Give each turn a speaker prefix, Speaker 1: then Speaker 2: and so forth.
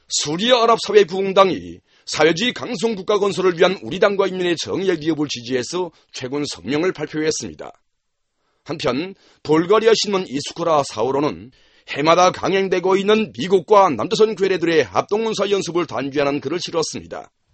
Speaker 1: 수리아 아랍사회부흥당이 사회주의 강성 국가 건설을 위한 우리 당과 인민의 정의의 위협을 지지해서 최근 성명을 발표했습니다. 한편 불가리아 신문 이스쿠라 사우로는 해마다 강행되고 있는 미국과 남조선 괴뢰들의 합동문사 연습을 단죄하는 글을 실었습니다.